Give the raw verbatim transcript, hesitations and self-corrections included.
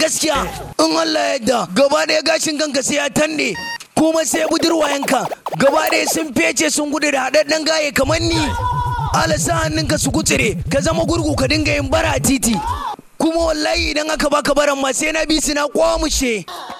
gaskiya in Allah ya yarda gaba ɗaya gashin kanka sai ya tande kuma sai budurwayenka gaba ɗaya sun fece sun gudu da haɗaɗɗen gaye kamar ni. Ala sa hannunka su kutsire ka zama gurgu ka dinga yin bara a titi kuma wallahi idan aka baka baran ma sai na bi su na kwamushe.